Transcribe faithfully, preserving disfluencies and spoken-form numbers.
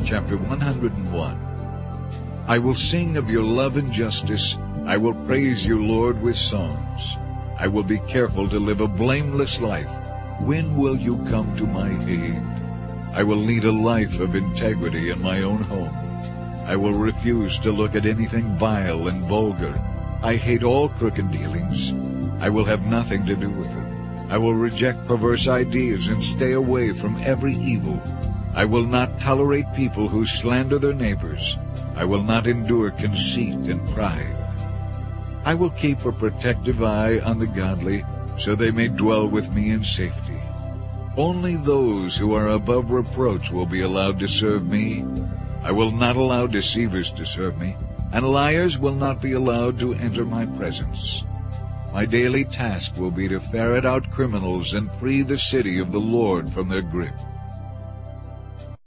Chapter one hundred one. I will sing of your love and justice. I will praise you, Lord, with songs. I will be careful to live a blameless life. When will you come to my aid? I will lead a life of integrity in my own home. I will refuse to look at anything vile and vulgar. I hate all crooked dealings. I will have nothing to do with it. I will reject perverse ideas and stay away from every evil. I will not tolerate people who slander their neighbors. I will not endure conceit and pride. I will keep a protective eye on the godly, so they may dwell with me in safety. Only those who are above reproach will be allowed to serve me. I will not allow deceivers to serve me, and liars will not be allowed to enter my presence. My daily task will be to ferret out criminals and free the city of the Lord from their grip.